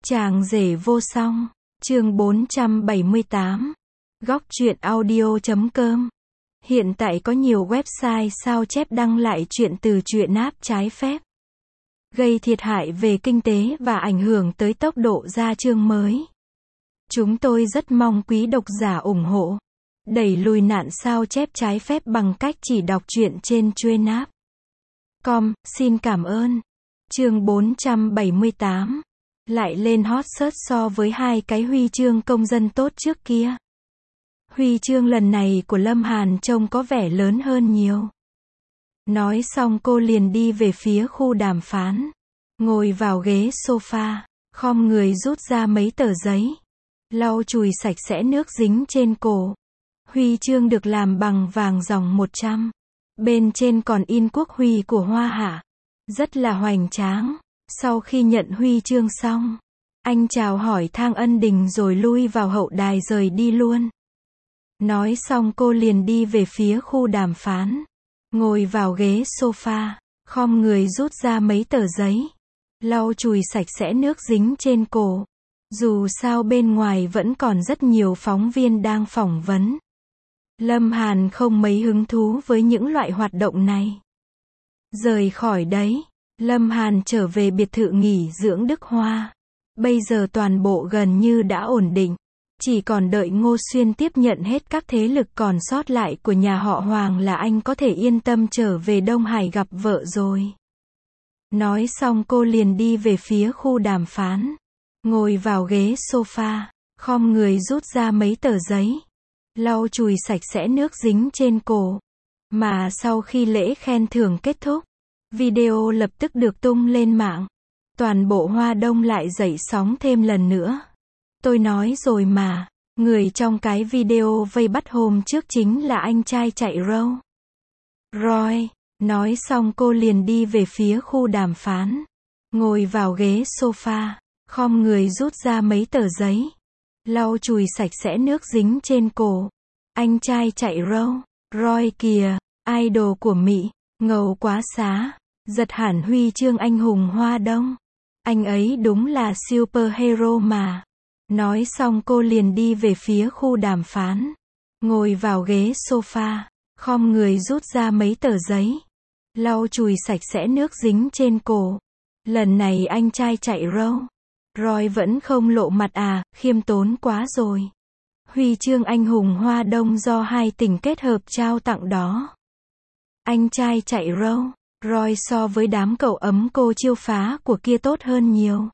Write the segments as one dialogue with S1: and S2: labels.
S1: Chàng rể vô song, chương 478, góc truyện audio.com. Hiện tại có nhiều website sao chép đăng lại truyện từ truyện app trái phép, gây thiệt hại về kinh tế và ảnh hưởng tới tốc độ ra chương mới. Chúng tôi rất mong quý độc giả ủng hộ, đẩy lùi nạn sao chép trái phép bằng cách chỉ đọc truyện trên truyện app. Xin cảm ơn. Chương 478. Lại lên hot search so với hai cái huy chương công dân tốt trước kia. Huy chương lần này của Lâm Hàn trông có vẻ lớn hơn nhiều. Nói xong cô liền đi về phía khu đàm phán. Ngồi vào ghế sofa, khom người rút ra mấy tờ giấy, lau chùi sạch sẽ nước dính trên cổ. Huy chương được làm bằng vàng dòng 100. Bên trên còn in quốc huy của Hoa Hạ. Rất là hoành tráng. Sau khi nhận huy chương xong, anh chào hỏi Thang Ân Đình rồi lui vào hậu đài rời đi luôn. Nói xong cô liền đi về phía khu đàm phán. Ngồi vào ghế sofa, khom người rút ra mấy tờ giấy, lau chùi sạch sẽ nước dính trên cổ. Dù sao bên ngoài vẫn còn rất nhiều phóng viên đang phỏng vấn. Lâm Hàn không mấy hứng thú với những loại hoạt động này. Rời khỏi đấy, Lâm Hàn trở về biệt thự nghỉ dưỡng Đức Hoa. Bây giờ toàn bộ gần như đã ổn định. Chỉ còn đợi Ngô Xuyên tiếp nhận hết các thế lực còn sót lại của nhà họ Hoàng là anh có thể yên tâm trở về Đông Hải gặp vợ rồi. Nói xong cô liền đi về phía khu đàm phán. Ngồi vào ghế sofa, khom người rút ra mấy tờ giấy, lau chùi sạch sẽ nước dính trên cổ. Mà sau khi lễ khen thưởng kết thúc, video lập tức được tung lên mạng. Toàn bộ Hoa Đông lại dậy sóng thêm lần nữa. Tôi nói rồi mà, người trong cái video vây bắt hôm trước chính là anh trai chạy râu Roy. Nói xong cô liền đi về phía khu đàm phán. Ngồi vào ghế sofa, khom người rút ra mấy tờ giấy, lau chùi sạch sẽ nước dính trên cổ. Anh trai chạy râu Roy kìa, idol của Mỹ, ngầu quá xá, giật hẳn huy chương anh hùng Hoa Đông. Anh ấy đúng là superhero mà. Nói xong cô liền đi về phía khu đàm phán. Ngồi vào ghế sofa, khom người rút ra mấy tờ giấy, lau chùi sạch sẽ nước dính trên cổ. Lần này anh trai chạy râu Roy vẫn không lộ mặt à, khiêm tốn quá rồi. Huy chương anh hùng Hoa Đông do hai tỉnh kết hợp trao tặng đó. Anh trai chạy râu Roy so với đám cậu ấm cô chiêu phá của kia tốt hơn nhiều.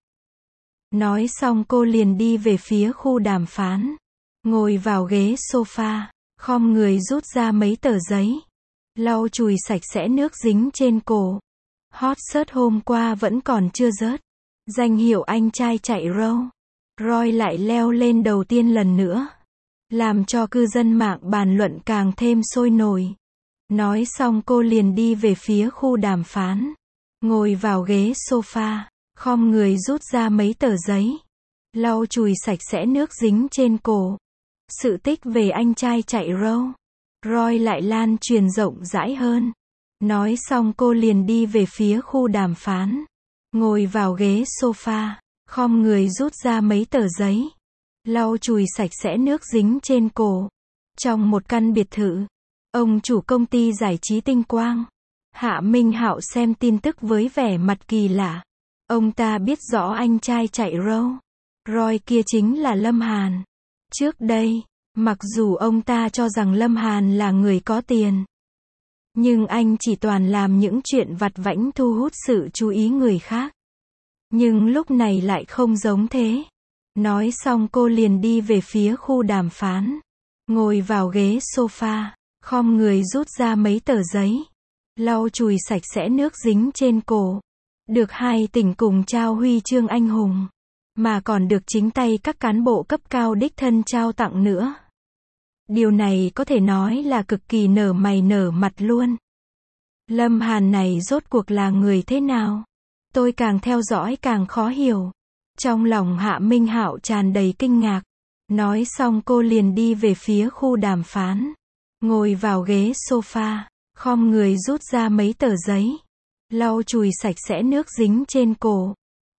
S1: Nói xong cô liền đi về phía khu đàm phán. Ngồi vào ghế sofa, khom người rút ra mấy tờ giấy, lau chùi sạch sẽ nước dính trên cổ. Hot search hôm qua vẫn còn chưa rớt. Danh hiệu anh trai chạy râu Roy lại leo lên đầu tiên lần nữa, làm cho cư dân mạng bàn luận càng thêm sôi nổi. Nói xong cô liền đi về phía khu đàm phán. Ngồi vào ghế sofa, khom người rút ra mấy tờ giấy, lau chùi sạch sẽ nước dính trên cổ. Sự tích về anh trai chạy râu Roy lại lan truyền rộng rãi hơn. Nói xong cô liền đi về phía khu đàm phán. Ngồi vào ghế sofa, khom người rút ra mấy tờ giấy, lau chùi sạch sẽ nước dính trên cổ. Trong một căn biệt thự, ông chủ công ty giải trí Tinh Quang, Hạ Minh Hạo xem tin tức với vẻ mặt kỳ lạ. Ông ta biết rõ anh trai chạy râu Roy kia chính là Lâm Hàn. Trước đây, mặc dù ông ta cho rằng Lâm Hàn là người có tiền, nhưng anh chỉ toàn làm những chuyện vặt vãnh thu hút sự chú ý người khác. Nhưng lúc này lại không giống thế. Nói xong cô liền đi về phía khu đàm phán. Ngồi vào ghế sofa, khom người rút ra mấy tờ giấy, lau chùi sạch sẽ nước dính trên cổ. Được hai tỉnh cùng trao huy chương anh hùng, mà còn được chính tay các cán bộ cấp cao đích thân trao tặng nữa. Điều này có thể nói là cực kỳ nở mày nở mặt luôn. Lâm Hàn này rốt cuộc là người thế nào? Tôi càng theo dõi càng khó hiểu. Trong lòng Hạ Minh Hạo tràn đầy kinh ngạc. Nói xong cô liền đi về phía khu đàm phán. Ngồi vào ghế sofa, khom người rút ra mấy tờ giấy, lau chùi sạch sẽ nước dính trên cổ.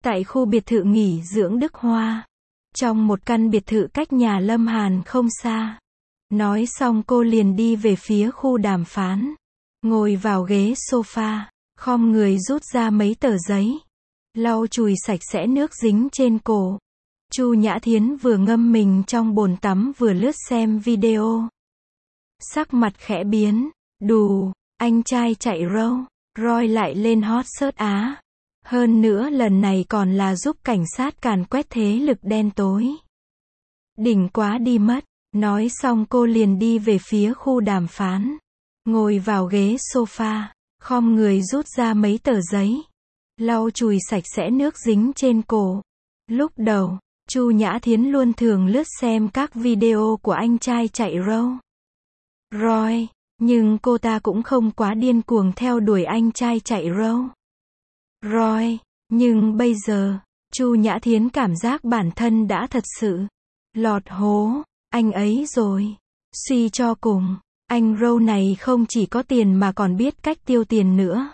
S1: Tại khu biệt thự nghỉ dưỡng Đức Hoa. Trong một căn biệt thự cách nhà Lâm Hàn không xa. Nói xong cô liền đi về phía khu đàm phán. Ngồi vào ghế sofa, khom người rút ra mấy tờ giấy. Lau chùi sạch sẽ nước dính trên cổ. Chu Nhã Thiến vừa ngâm mình trong bồn tắm vừa lướt xem video. Sắc mặt khẽ biến. Đù, anh trai chạy râu. Roy lại lên hot search Á. Hơn nữa lần này còn là giúp cảnh sát càn quét thế lực đen tối. Đỉnh quá đi mất. Nói xong cô liền đi về phía khu đàm phán. Ngồi vào ghế sofa, khom người rút ra mấy tờ giấy. Lau chùi sạch sẽ nước dính trên cổ. Lúc đầu, Chu Nhã Thiến luôn thường lướt xem các video của anh trai chạy râu Roy, nhưng cô ta cũng không quá điên cuồng theo đuổi anh trai chạy râu Roy, nhưng bây giờ, Chu Nhã Thiến cảm giác bản thân đã thật sự lọt hố anh ấy rồi. Suy cho cùng, anh Râu này không chỉ có tiền mà còn biết cách tiêu tiền nữa.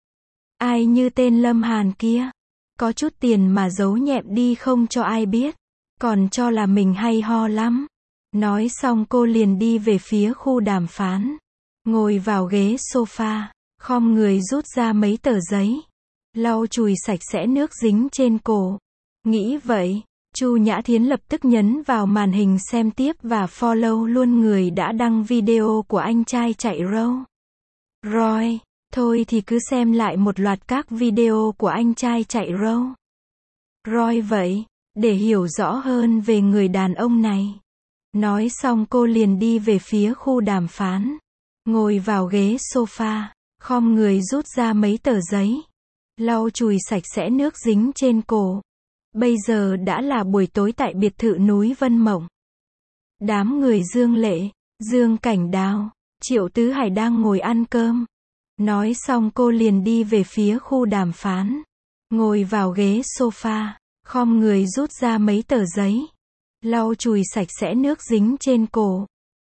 S1: Ai như tên Lâm Hàn kia, có chút tiền mà giấu nhẹm đi không cho ai biết, còn cho là mình hay ho lắm. Nói xong cô liền đi về phía khu đàm phán. Ngồi vào ghế sofa, khom người rút ra mấy tờ giấy. Lau chùi sạch sẽ nước dính trên cổ. Nghĩ vậy, Chu Nhã Thiến lập tức nhấn vào màn hình xem tiếp và follow luôn người đã đăng video của anh trai chạy râu Roy. Thôi thì cứ xem lại một loạt các video của anh trai chạy râu Roy vậy, để hiểu rõ hơn về người đàn ông này. Nói xong cô liền đi về phía khu đàm phán. Ngồi vào ghế sofa, khom người rút ra mấy tờ giấy. Lau chùi sạch sẽ nước dính trên cổ. Bây giờ đã là buổi tối tại biệt thự núi Vân Mộng. Đám người Dương Lệ, Dương Cảnh Đào, Triệu Tứ Hải đang ngồi ăn cơm. Nói xong cô liền đi về phía khu đàm phán. Ngồi vào ghế sofa, khom người rút ra mấy tờ giấy. Lau chùi sạch sẽ nước dính trên cổ.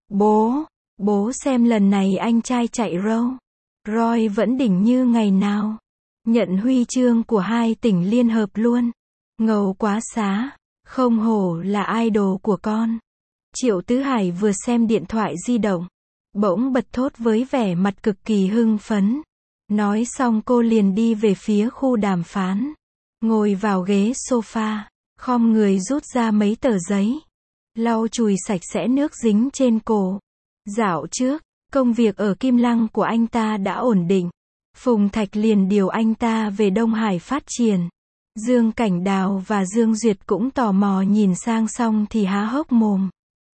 S1: Bố xem lần này anh trai chạy râu Roy vẫn đỉnh như ngày nào. Nhận huy chương của 2 tỉnh liên hợp luôn. Ngầu quá xá, không hổ là idol của con. Triệu Tứ Hải vừa xem điện thoại di động, bỗng bật thốt với vẻ mặt cực kỳ hưng phấn. Nói xong cô liền đi về phía khu đàm phán. Ngồi vào ghế sofa, khom người rút ra mấy tờ giấy. Lau chùi sạch sẽ nước dính trên cổ. Dạo trước, công việc ở Kim Lăng của anh ta đã ổn định. Phùng Thạch liền điều anh ta về Đông Hải phát triển. Dương Cảnh Đào và Dương Duyệt cũng tò mò nhìn sang xong thì há hốc mồm.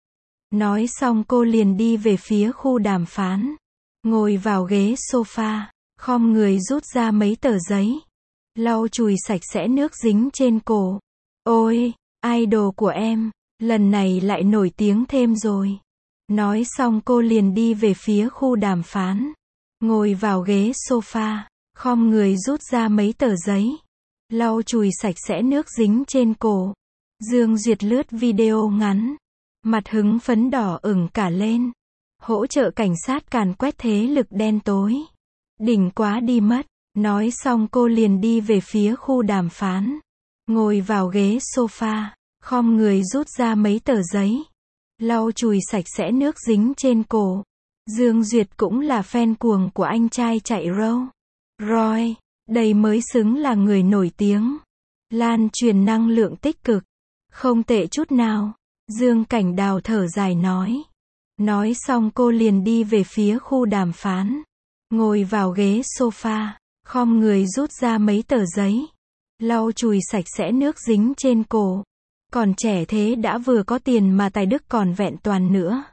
S1: Nói xong cô liền đi về phía khu đàm phán. Ngồi vào ghế sofa, khom người rút ra mấy tờ giấy. Lau chùi sạch sẽ nước dính trên cổ. Ôi, idol của em, lần này lại nổi tiếng thêm rồi. Nói xong cô liền đi về phía khu đàm phán. Ngồi vào ghế sofa, khom người rút ra mấy tờ giấy. Lau chùi sạch sẽ nước dính trên cổ. Dương Duyệt lướt video ngắn. Mặt hứng phấn đỏ ửng cả lên. Hỗ trợ cảnh sát càn quét thế lực đen tối. Đỉnh quá đi mất. Nói xong cô liền đi về phía khu đàm phán. Ngồi vào ghế sofa, khom người rút ra mấy tờ giấy. Lau chùi sạch sẽ nước dính trên cổ. Dương Duyệt cũng là fan cuồng của anh trai chạy râu Roy. Đây mới xứng là người nổi tiếng. Lan truyền năng lượng tích cực. Không tệ chút nào. Dương Cảnh Đào thở dài nói. Nói xong cô liền đi về phía khu đàm phán. Ngồi vào ghế sofa, khom người rút ra mấy tờ giấy. Lau chùi sạch sẽ nước dính trên cổ. Còn trẻ thế đã vừa có tiền mà tài đức còn vẹn toàn nữa.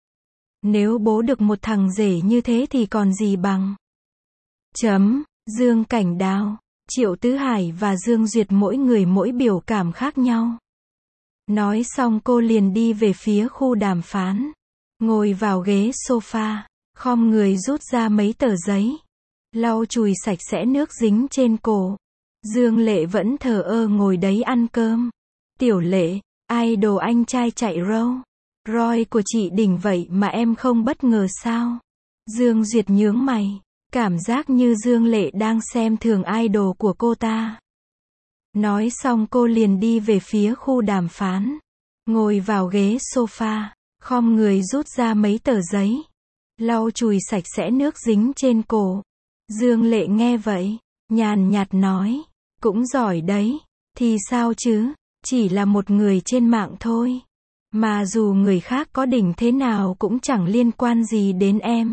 S1: Nếu bố được một thằng rể như thế thì còn gì bằng. Dương Cảnh Đào, Triệu Tứ Hải và Dương Duyệt mỗi người mỗi biểu cảm khác nhau. Nói xong cô liền đi về phía khu đàm phán. Ngồi vào ghế sofa, khom người rút ra mấy tờ giấy. Lau chùi sạch sẽ nước dính trên cổ. Dương Lệ vẫn thờ ơ ngồi đấy ăn cơm. Tiểu Lệ, idol anh trai chạy râu Roy của chị đỉnh vậy mà em không bất ngờ sao? Dương Duyệt nhướng mày. Cảm giác như Dương Lệ đang xem thường idol của cô ta. Nói xong cô liền đi về phía khu đàm phán. Ngồi vào ghế sofa, khom người rút ra mấy tờ giấy. Lau chùi sạch sẽ nước dính trên cổ. Dương Lệ nghe vậy, nhàn nhạt nói. Cũng giỏi đấy. Thì sao chứ, chỉ là một người trên mạng thôi. Mà dù người khác có đỉnh thế nào cũng chẳng liên quan gì đến em.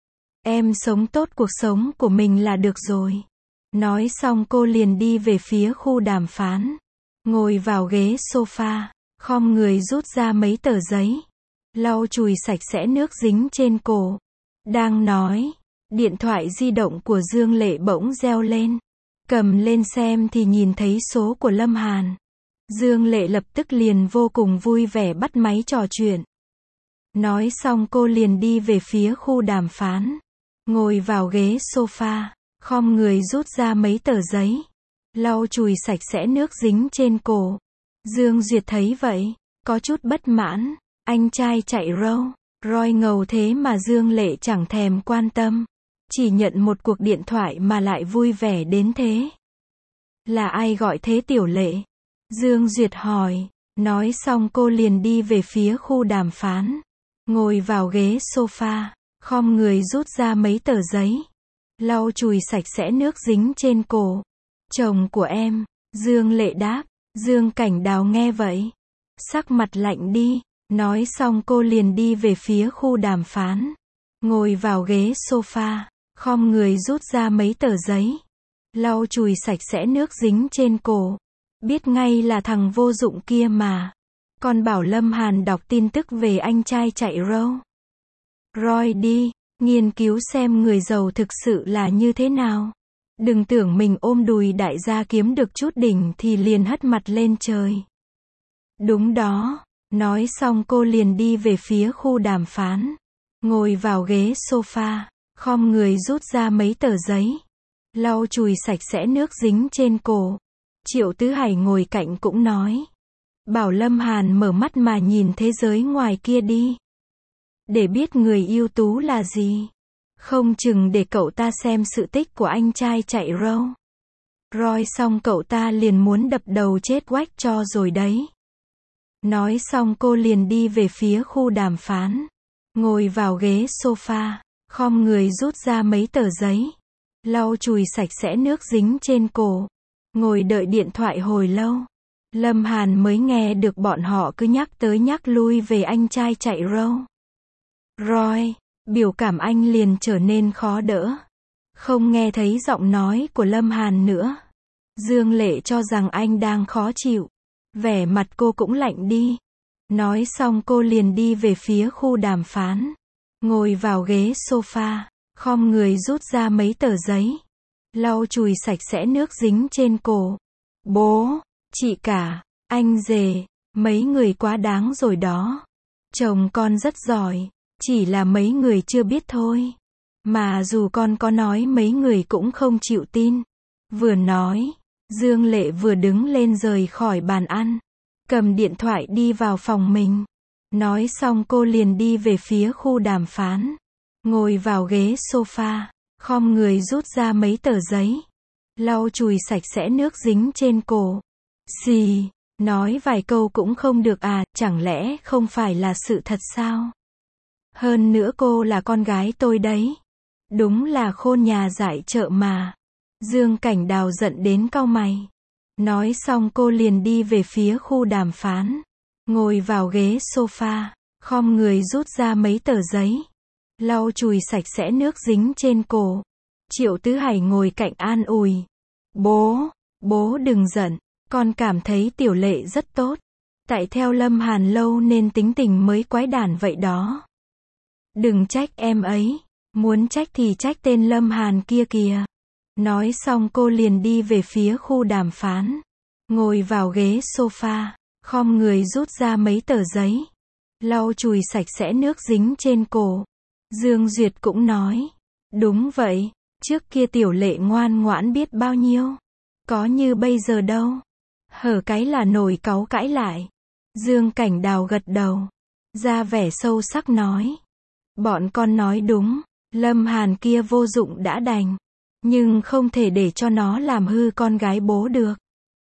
S1: Em sống tốt cuộc sống của mình là được rồi. Nói xong cô liền đi về phía khu đàm phán. Ngồi vào ghế sofa, khom người rút ra mấy tờ giấy. Lau chùi sạch sẽ nước dính trên cổ. Đang nói, điện thoại di động của Dương Lệ bỗng reo lên. Cầm lên xem thì nhìn thấy số của Lâm Hàn. Dương Lệ lập tức liền vô cùng vui vẻ bắt máy trò chuyện. Nói xong cô liền đi về phía khu đàm phán. Ngồi vào ghế sofa, khom người rút ra mấy tờ giấy. Lau chùi sạch sẽ nước dính trên cổ. Dương Duyệt thấy vậy, có chút bất mãn. Anh trai chạy râu, roi ngầu thế mà Dương Lệ chẳng thèm quan tâm. Chỉ nhận một cuộc điện thoại mà lại vui vẻ đến thế. Là ai gọi thế Tiểu Lệ? Dương Duyệt hỏi. Nói xong cô liền đi về phía khu đàm phán. Ngồi vào ghế sofa, khom người rút ra mấy tờ giấy. Lau chùi sạch sẽ nước dính trên cổ. Chồng của em, Dương Lệ đáp. Dương Cảnh Đào nghe vậy, sắc mặt lạnh đi. Nói xong cô liền đi về phía khu đàm phán. Ngồi vào ghế sofa, khom người rút ra mấy tờ giấy. Lau chùi sạch sẽ nước dính trên cổ. Biết ngay là thằng vô dụng kia mà. Còn bảo Lâm Hàn đọc tin tức về anh trai chạy râu. Roi đi, nghiên cứu xem người giàu thực sự là như thế nào. Đừng tưởng mình ôm đùi đại gia kiếm được chút đỉnh thì liền hất mặt lên trời. Đúng đó. Nói xong cô liền đi về phía khu đàm phán. Ngồi vào ghế sofa, khom người rút ra mấy tờ giấy. Lau chùi sạch sẽ nước dính trên cổ. Triệu Tứ Hải ngồi cạnh cũng nói. Bảo Lâm Hàn mở mắt mà nhìn thế giới ngoài kia đi. Để biết người ưu tú là gì. Không chừng để cậu ta xem sự tích của anh trai chạy râu. Roi xong cậu ta liền muốn đập đầu chết quách cho rồi đấy. Nói xong cô liền đi về phía khu đàm phán. Ngồi vào ghế sofa, khom người rút ra mấy tờ giấy. Lau chùi sạch sẽ nước dính trên cổ. Ngồi đợi điện thoại hồi lâu. Lâm Hàn mới nghe được bọn họ cứ nhắc tới nhắc lui về anh trai chạy râu. Roi, biểu cảm anh liền trở nên khó đỡ. Không nghe thấy giọng nói của Lâm Hàn nữa. Dương Lệ cho rằng anh đang khó chịu. Vẻ mặt cô cũng lạnh đi. Nói xong cô liền đi về phía khu đàm phán. Ngồi vào ghế sofa, khom người rút ra mấy tờ giấy. Lau chùi sạch sẽ nước dính trên cổ. Bố, chị cả, anh rể, mấy người quá đáng rồi đó. Chồng con rất giỏi, chỉ là mấy người chưa biết thôi. Mà dù con có nói mấy người cũng không chịu tin. Vừa nói, Dương Lệ vừa đứng lên rời khỏi bàn ăn. Cầm điện thoại đi vào phòng mình. Nói xong cô liền đi về phía khu đàm phán. Ngồi vào ghế sofa, khom người rút ra mấy tờ giấy. Lau chùi sạch sẽ nước dính trên cổ. Xì, nói vài câu cũng không được à, chẳng lẽ không phải là sự thật sao? Hơn nữa cô là con gái tôi đấy. Đúng là khôn nhà giải chợ mà. Dương Cảnh Đào giận đến cau mày. Nói xong cô liền đi về phía khu đàm phán. Ngồi vào ghế sofa, khom người rút ra mấy tờ giấy. Lau chùi sạch sẽ nước dính trên cổ. Triệu Tứ Hải ngồi cạnh an ủi. Bố đừng giận, con cảm thấy Tiểu Lệ rất tốt. Tại theo Lâm Hàn lâu nên tính tình mới quái đản vậy đó. Đừng trách em ấy, muốn trách thì trách tên Lâm Hàn kia kìa. Nói xong cô liền đi về phía khu đàm phán. Ngồi vào ghế sofa, khom người rút ra mấy tờ giấy. Lau chùi sạch sẽ nước dính trên cổ. Dương Duyệt cũng nói. Đúng vậy, trước kia Tiểu Lệ ngoan ngoãn biết bao nhiêu. Có như bây giờ đâu. Hở cái là nổi cáu cãi lại. Dương Cảnh Đào gật đầu. Ra vẻ sâu sắc nói. Bọn con nói đúng, Lâm Hàn kia vô dụng đã đành. Nhưng không thể để cho nó làm hư con gái bố được.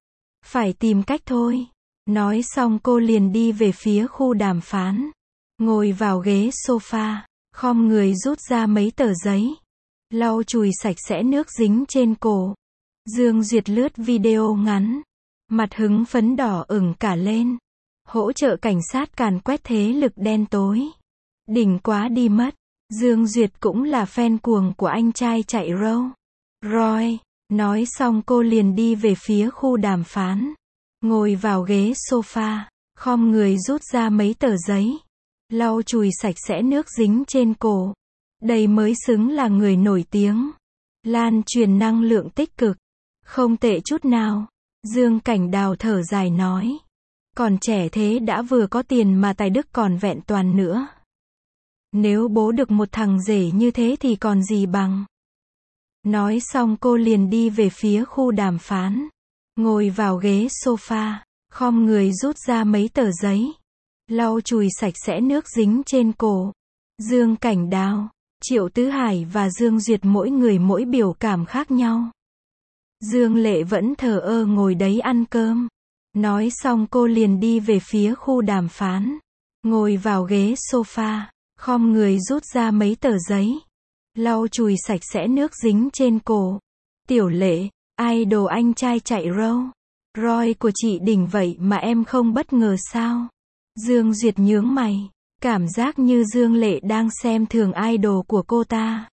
S1: Phải tìm cách thôi. Nói xong cô liền đi về phía khu đàm phán. Ngồi vào ghế sofa, khom người rút ra mấy tờ giấy. Lau chùi sạch sẽ nước dính trên cổ. Dương Duyệt lướt video ngắn. Mặt hứng phấn đỏ ửng cả lên. Hỗ trợ cảnh sát càn quét thế lực đen tối. Đỉnh quá đi mất. Dương Duyệt cũng là fan cuồng của anh trai chạy Rolls Royce. Nói xong cô liền đi về phía khu đàm phán. Ngồi vào ghế sofa, khom người rút ra mấy tờ giấy. Lau chùi sạch sẽ nước dính trên cổ. Đây mới xứng là người nổi tiếng. Lan truyền năng lượng tích cực. Không tệ chút nào. Dương Cảnh Đào thở dài nói. Còn trẻ thế đã vừa có tiền mà tài đức còn vẹn toàn nữa. Nếu bố được một thằng rể như thế thì còn gì bằng. Nói xong cô liền đi về phía khu đàm phán. Ngồi vào ghế sofa, khom người rút ra mấy tờ giấy. Lau chùi sạch sẽ nước dính trên cổ. Dương Cảnh Đào, Triệu Tứ Hải và Dương Duyệt mỗi người mỗi biểu cảm khác nhau. Dương Lệ vẫn thờ ơ ngồi đấy ăn cơm. Nói xong cô liền đi về phía khu đàm phán. Ngồi vào ghế sofa, khom người rút ra mấy tờ giấy. Lau chùi sạch sẽ nước dính trên cổ. Tiểu Lệ, idol anh trai chạy Rolls Royce của chị đỉnh vậy mà em không bất ngờ sao? Dương Duyệt nhướng mày. Cảm giác như Dương Lệ đang xem thường idol của cô ta.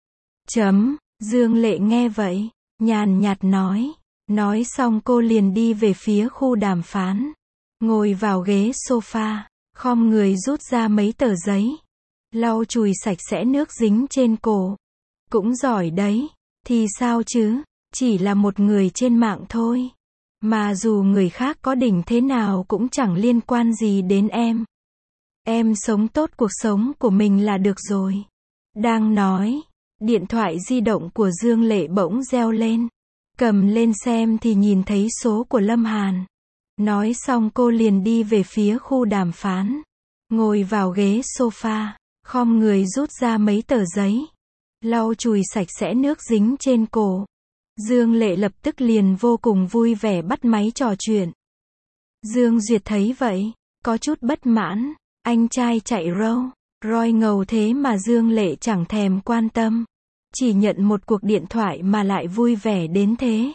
S1: Dương Lệ nghe vậy, nhàn nhạt nói. Nói xong cô liền đi về phía khu đàm phán. Ngồi vào ghế sofa, khom người rút ra mấy tờ giấy. Lau chùi sạch sẽ nước dính trên cổ. Cũng giỏi đấy. Thì sao chứ, chỉ là một người trên mạng thôi. Mà dù người khác có đỉnh thế nào cũng chẳng liên quan gì đến em. Em sống tốt cuộc sống của mình là được rồi. Đang nói, điện thoại di động của Dương Lệ bỗng reo lên. Cầm lên xem thì nhìn thấy số của Lâm Hàn. Nói xong cô liền đi về phía khu đàm phán. Ngồi vào ghế sofa, khom người rút ra mấy tờ giấy. Lau chùi sạch sẽ nước dính trên cổ. Dương Lệ lập tức liền vô cùng vui vẻ bắt máy trò chuyện. Dương Duyệt thấy vậy, có chút bất mãn. Anh trai chạy Rolls Royce ngầu thế mà Dương Lệ chẳng thèm quan tâm. Chỉ nhận một cuộc điện thoại mà lại vui vẻ đến thế.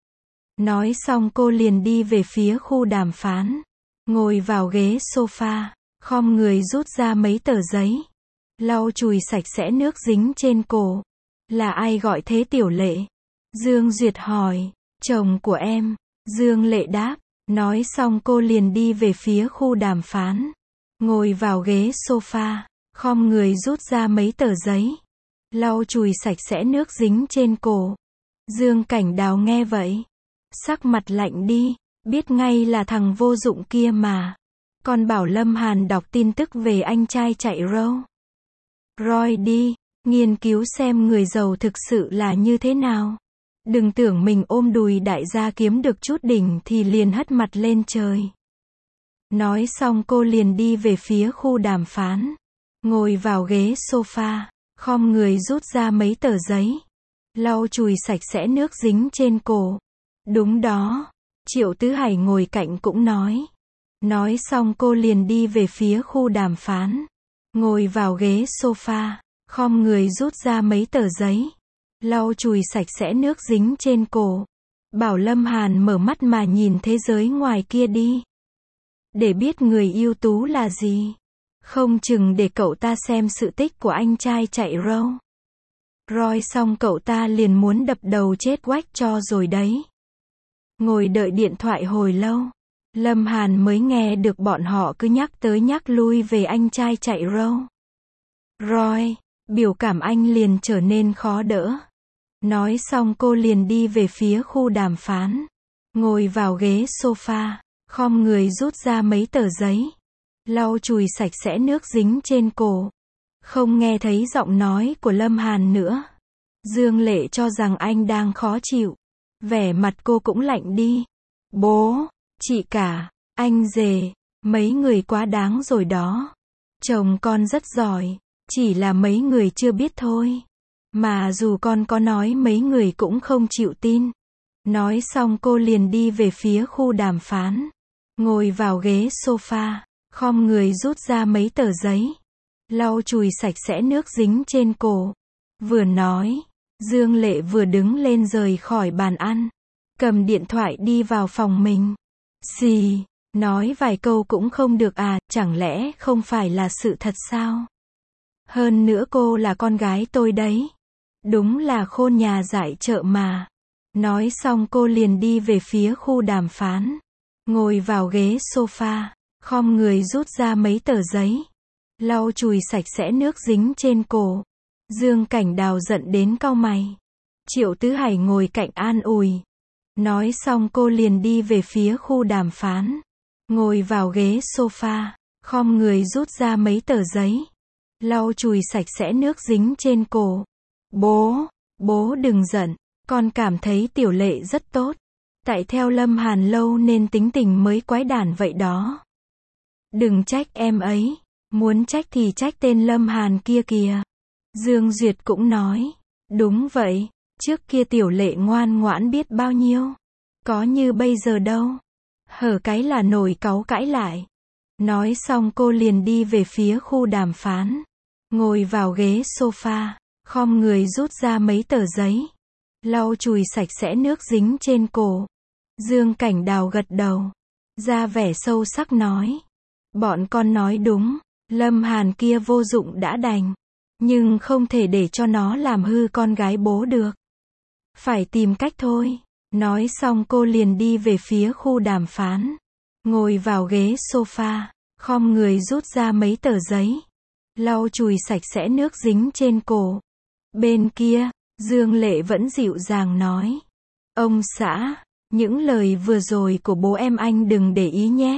S1: Nói xong cô liền đi về phía khu đàm phán. Ngồi vào ghế sofa, khom người rút ra mấy tờ giấy. Lau chùi sạch sẽ nước dính trên cổ. Là ai gọi thế Tiểu Lệ? Dương Duyệt hỏi. Chồng của em. Dương Lệ đáp. Nói xong cô liền đi về phía khu đàm phán. Ngồi vào ghế sofa, khom người rút ra mấy tờ giấy. Lau chùi sạch sẽ nước dính trên cổ. Dương Cảnh Đào nghe vậy. Sắc mặt lạnh đi. Biết ngay là thằng vô dụng kia mà. Còn bảo Lâm Hàn đọc tin tức về anh trai chạy Rolls Royce đi. Nghiên cứu xem người giàu thực sự là như thế nào. Đừng tưởng mình ôm đùi đại gia kiếm được chút đỉnh thì liền hất mặt lên trời. Nói xong cô liền đi về phía khu đàm phán. Ngồi vào ghế sofa, khom người rút ra mấy tờ giấy. Lau chùi sạch sẽ nước dính trên cổ. Đúng đó. Triệu Tứ Hải ngồi cạnh cũng nói. Nói xong cô liền đi về phía khu đàm phán. Ngồi vào ghế sofa, khom người rút ra mấy tờ giấy. Lau chùi sạch sẽ nước dính trên cổ. Bảo Lâm Hàn mở mắt mà nhìn thế giới ngoài kia đi. Để biết người ưu tú là gì. Không chừng để cậu ta xem sự tích của anh trai chạy Rolls Royce xong cậu ta liền muốn đập đầu chết quách cho rồi đấy. Ngồi đợi điện thoại hồi lâu. Lâm Hàn mới nghe được bọn họ cứ nhắc tới nhắc lui về anh trai chạy Rolls Royce. Biểu cảm anh liền trở nên khó đỡ. Nói xong cô liền đi về phía khu đàm phán. Ngồi vào ghế sofa, khom người rút ra mấy tờ giấy. Lau chùi sạch sẽ nước dính trên cổ. Không nghe thấy giọng nói của Lâm Hàn nữa. Dương Lệ cho rằng anh đang khó chịu. Vẻ mặt cô cũng lạnh đi. Bố, chị cả, anh rể, mấy người quá đáng rồi đó. Chồng con rất giỏi, chỉ là mấy người chưa biết thôi. Mà dù con có nói mấy người cũng không chịu tin. Nói xong cô liền đi về phía khu đàm phán. Ngồi vào ghế sofa, khom người rút ra mấy tờ giấy. Lau chùi sạch sẽ nước dính trên cổ. Vừa nói, Dương Lệ vừa đứng lên rời khỏi bàn ăn. Cầm điện thoại đi vào phòng mình. Xì, nói vài câu cũng không được à, chẳng lẽ không phải là sự thật sao? Hơn nữa cô là con gái tôi đấy. Đúng là khôn nhà giải chợ mà. Nói xong cô liền đi về phía khu đàm phán. Ngồi vào ghế sofa, khom người rút ra mấy tờ giấy. Lau chùi sạch sẽ nước dính trên cổ. Dương Cảnh Đào giận đến cau mày. Triệu Tứ Hải ngồi cạnh an ủi. Nói xong cô liền đi về phía khu đàm phán. Ngồi vào ghế sofa, khom người rút ra mấy tờ giấy. Lau chùi sạch sẽ nước dính trên cổ. Bố đừng giận, con cảm thấy Tiểu Lệ rất tốt. Tại theo Lâm Hàn lâu nên tính tình mới quái đản vậy đó. Đừng trách em ấy, muốn trách thì trách tên Lâm Hàn kia kìa. Dương Duyệt cũng nói, đúng vậy, trước kia Tiểu Lệ ngoan ngoãn biết bao nhiêu. Có như bây giờ đâu. Hở cái là nổi cáu cãi lại. Nói xong cô liền đi về phía khu đàm phán. Ngồi vào ghế sofa, khom người rút ra mấy tờ giấy. Lau chùi sạch sẽ nước dính trên cổ. Dương Cảnh Đào gật đầu. Ra vẻ sâu sắc nói. Bọn con nói đúng, Lâm Hàn kia vô dụng đã đành. Nhưng không thể để cho nó làm hư con gái bố được. Phải tìm cách thôi. Nói xong cô liền đi về phía khu đàm phán. Ngồi vào ghế sofa, khom người rút ra mấy tờ giấy. Lau chùi sạch sẽ nước dính trên cổ. Bên kia, Dương Lệ vẫn dịu dàng nói. Ông xã, những lời vừa rồi của bố em anh đừng để ý nhé.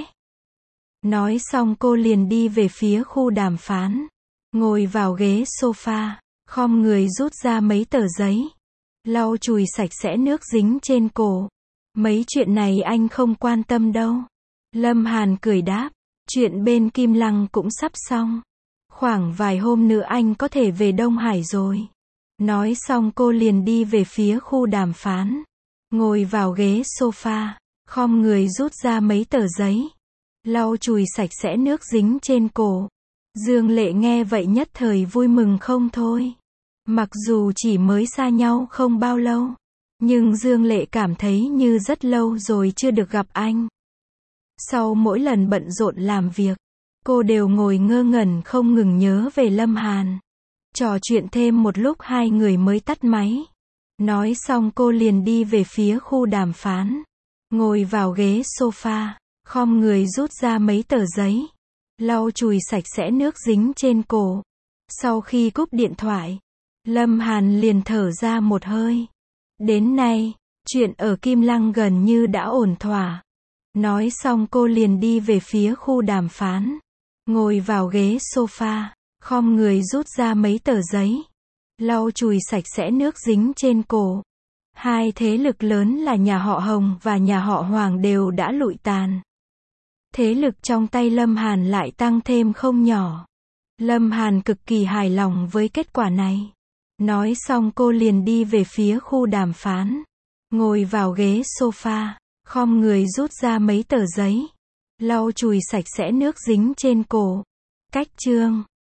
S1: Nói xong cô liền đi về phía khu đàm phán. Ngồi vào ghế sofa, khom người rút ra mấy tờ giấy. Lau chùi sạch sẽ nước dính trên cổ. Mấy chuyện này anh không quan tâm đâu. Lâm Hàn cười đáp. Chuyện bên Kim Lăng cũng sắp xong. Khoảng vài hôm nữa anh có thể về Đông Hải rồi. Nói xong cô liền đi về phía khu đàm phán. Ngồi vào ghế sofa, khom người rút ra mấy tờ giấy. Lau chùi sạch sẽ nước dính trên cổ. Dương Lệ nghe vậy nhất thời vui mừng không thôi. Mặc dù chỉ mới xa nhau không bao lâu, nhưng Dương Lệ cảm thấy như rất lâu rồi chưa được gặp anh. Sau mỗi lần bận rộn làm việc, cô đều ngồi ngơ ngẩn không ngừng nhớ về Lâm Hàn. Trò chuyện thêm một lúc hai người mới tắt máy. Nói xong cô liền đi về phía khu đàm phán. Ngồi vào ghế sofa, khom người rút ra mấy tờ giấy. Lau chùi sạch sẽ nước dính trên cổ. Sau khi cúp điện thoại, Lâm Hàn liền thở ra một hơi. Đến nay, chuyện ở Kim Lăng gần như đã ổn thỏa. Nói xong cô liền đi về phía khu đàm phán. Ngồi vào ghế sofa, khom người rút ra mấy tờ giấy. Lau chùi sạch sẽ nước dính trên cổ. Hai thế lực lớn là nhà họ Hồng và nhà họ Hoàng đều đã lụi tàn. Thế lực trong tay Lâm Hàn lại tăng thêm không nhỏ. Lâm Hàn cực kỳ hài lòng với kết quả này. Nói xong cô liền đi về phía khu đàm phán. Ngồi vào ghế sofa, khom người rút ra mấy tờ giấy. Lau chùi sạch sẽ nước dính trên cổ. Cách chương